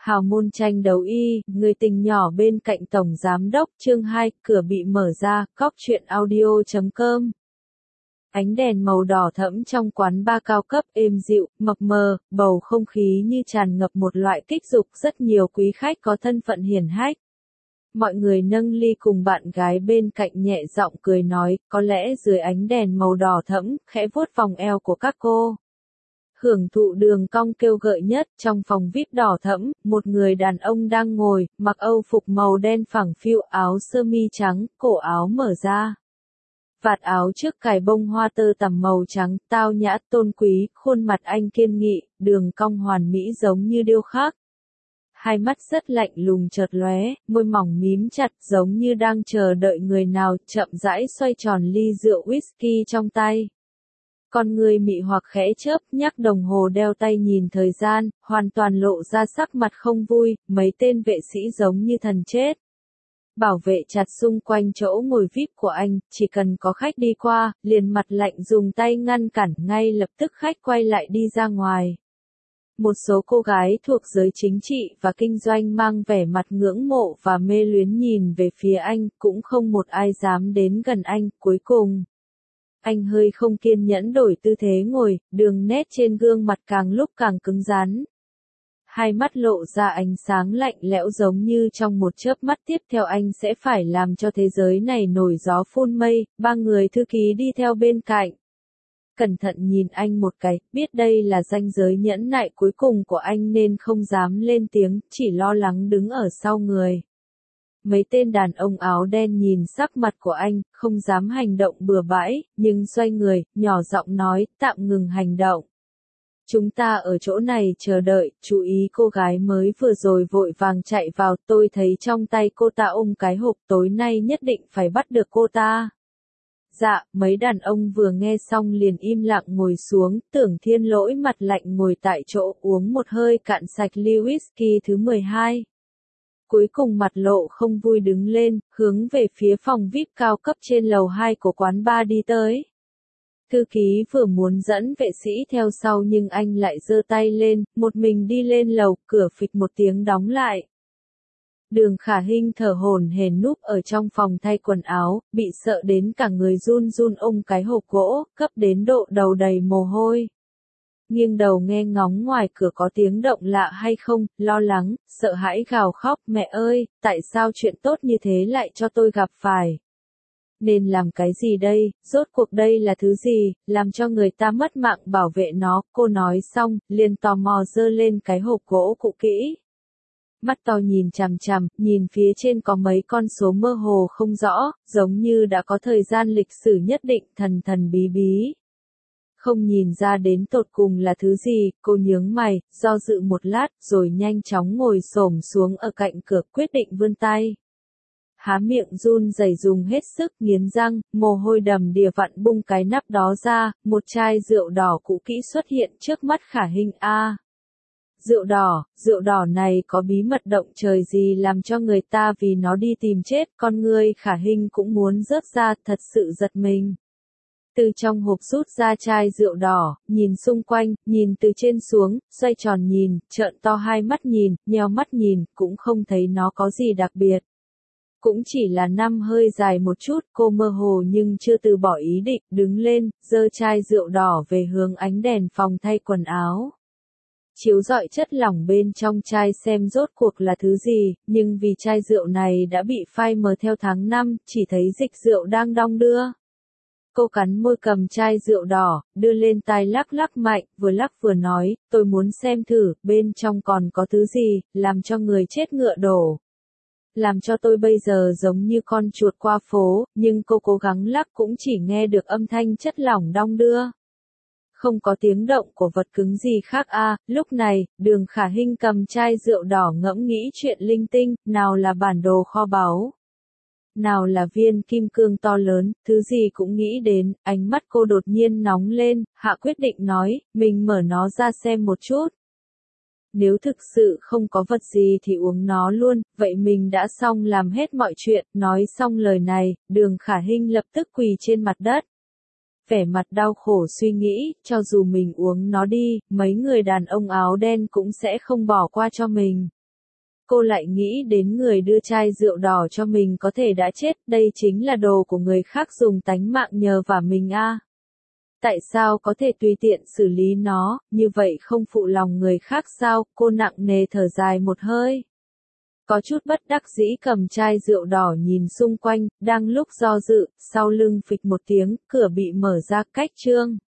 Hào môn tranh đấu y, người tình nhỏ bên cạnh tổng giám đốc, chương 2, cửa bị mở ra, cóc truyện audio.com. Ánh đèn màu đỏ thẫm trong quán bar cao cấp êm dịu, mập mờ, bầu không khí như tràn ngập một loại kích dục, rất nhiều quý khách có thân phận hiển hách. Mọi người nâng ly cùng bạn gái bên cạnh nhẹ giọng cười nói, có lẽ dưới ánh đèn màu đỏ thẫm, khẽ vuốt vòng eo của các cô. Hưởng thụ đường cong kêu gợi nhất, trong phòng VIP đỏ thẫm, một người đàn ông đang ngồi, mặc âu phục màu đen phẳng phiu, áo sơ mi trắng, cổ áo mở ra. Vạt áo trước cài bông hoa tơ tằm màu trắng, tao nhã, tôn quý, khuôn mặt anh kiên nghị, đường cong hoàn mỹ giống như điêu khắc. Hai mắt rất lạnh lùng chợt lóe, môi mỏng mím chặt giống như đang chờ đợi người nào, chậm rãi xoay tròn ly rượu whisky trong tay. Con người mị hoặc khẽ chớp, nhắc đồng hồ đeo tay nhìn thời gian, hoàn toàn lộ ra sắc mặt không vui, mấy tên vệ sĩ giống như thần chết. Bảo vệ chặt xung quanh chỗ ngồi VIP của anh, chỉ cần có khách đi qua, liền mặt lạnh dùng tay ngăn cản, ngay lập tức khách quay lại đi ra ngoài. Một số cô gái thuộc giới chính trị và kinh doanh mang vẻ mặt ngưỡng mộ và mê luyến nhìn về phía anh, cũng không một ai dám đến gần anh, cuối cùng. Anh hơi không kiên nhẫn đổi tư thế ngồi, đường nét trên gương mặt càng lúc càng cứng rắn. Hai mắt lộ ra ánh sáng lạnh lẽo giống như trong một chớp mắt tiếp theo anh sẽ phải làm cho thế giới này nổi gió phun mây, ba người thư ký đi theo bên cạnh. Cẩn thận nhìn anh một cái, biết đây là ranh giới nhẫn nại cuối cùng của anh nên không dám lên tiếng, chỉ lo lắng đứng ở sau người. Mấy tên đàn ông áo đen nhìn sắc mặt của anh, không dám hành động bừa bãi, nhưng xoay người, nhỏ giọng nói, tạm ngừng hành động. Chúng ta ở chỗ này chờ đợi, chú ý cô gái mới vừa rồi vội vàng chạy vào, tôi thấy trong tay cô ta ôm cái hộp, tối nay nhất định phải bắt được cô ta. Dạ, mấy đàn ông vừa nghe xong liền im lặng ngồi xuống, Tưởng Thiên Lỗi mặt lạnh ngồi tại chỗ uống một hơi cạn sạch ly whisky thứ 12. Cuối cùng mặt lộ không vui đứng lên, hướng về phía phòng VIP cao cấp trên lầu 2 của quán bar đi tới. Thư ký vừa muốn dẫn vệ sĩ theo sau nhưng anh lại giơ tay lên, một mình đi lên lầu, cửa phịch một tiếng đóng lại. Đường Khả Hinh thở hổn hển núp ở trong phòng thay quần áo, bị sợ đến cả người run run ôm cái hộp gỗ, cấp đến độ đầu đầy mồ hôi. Nghiêng đầu nghe ngóng ngoài cửa có tiếng động lạ hay không, lo lắng, sợ hãi gào khóc, mẹ ơi, tại sao chuyện tốt như thế lại cho tôi gặp phải? Nên làm cái gì đây, rốt cuộc đây là thứ gì, làm cho người ta mất mạng bảo vệ nó, cô nói xong, liền tò mò giơ lên cái hộp gỗ cũ kỹ. Mắt to nhìn chằm chằm, nhìn phía trên có mấy con số mơ hồ không rõ, giống như đã có thời gian lịch sử nhất định, thần thần bí bí. Không nhìn ra đến tột cùng là thứ gì, cô nhướng mày, do dự một lát, rồi nhanh chóng ngồi xổm xuống ở cạnh cửa, quyết định vươn tay. Há miệng run rẩy dùng hết sức, nghiến răng, mồ hôi đầm đìa vặn bung cái nắp đó ra, một chai rượu đỏ cũ kỹ xuất hiện trước mắt Khả Hinh. Rượu đỏ này có bí mật động trời gì làm cho người ta vì nó đi tìm chết, con người Khả Hinh cũng muốn rớt ra, thật sự giật mình. Từ trong hộp rút ra chai rượu đỏ, nhìn xung quanh, nhìn từ trên xuống, xoay tròn nhìn, trợn to hai mắt nhìn, nheo mắt nhìn, cũng không thấy nó có gì đặc biệt. Cũng chỉ là năm hơi dài một chút, cô mơ hồ nhưng chưa từ bỏ ý định, đứng lên, giơ chai rượu đỏ về hướng ánh đèn phòng thay quần áo. Chiếu rọi chất lỏng bên trong chai xem rốt cuộc là thứ gì, nhưng vì chai rượu này đã bị phai mờ theo tháng năm, chỉ thấy dịch rượu đang đong đưa. Cô cắn môi cầm chai rượu đỏ, đưa lên tai lắc lắc mạnh, vừa lắc vừa nói, tôi muốn xem thử, bên trong còn có thứ gì, làm cho người chết ngựa đổ. Làm cho tôi bây giờ giống như con chuột qua phố, nhưng cô cố gắng lắc cũng chỉ nghe được âm thanh chất lỏng đong đưa. Không có tiếng động của vật cứng gì khác lúc này, Đường Khả Hinh cầm chai rượu đỏ ngẫm nghĩ chuyện linh tinh, nào là bản đồ kho báu. Nào là viên kim cương to lớn, thứ gì cũng nghĩ đến, ánh mắt cô đột nhiên nóng lên, hạ quyết định nói, mình mở nó ra xem một chút. Nếu thực sự không có vật gì thì uống nó luôn, vậy mình đã xong làm hết mọi chuyện, nói xong lời này, Đường Khả Hinh lập tức quỳ trên mặt đất. Vẻ mặt đau khổ suy nghĩ, cho dù mình uống nó đi, mấy người đàn ông áo đen cũng sẽ không bỏ qua cho mình. cô lại nghĩ đến người đưa chai rượu đỏ cho mình có thể đã chết, đây chính là đồ của người khác dùng tánh mạng nhờ vả mình a. Tại sao có thể tùy tiện xử lý nó, như vậy không phụ lòng người khác sao, cô nặng nề thở dài một hơi. Có chút bất đắc dĩ cầm chai rượu đỏ nhìn xung quanh, đang lúc do dự, sau lưng phịch một tiếng, cửa bị mở ra, cách Trương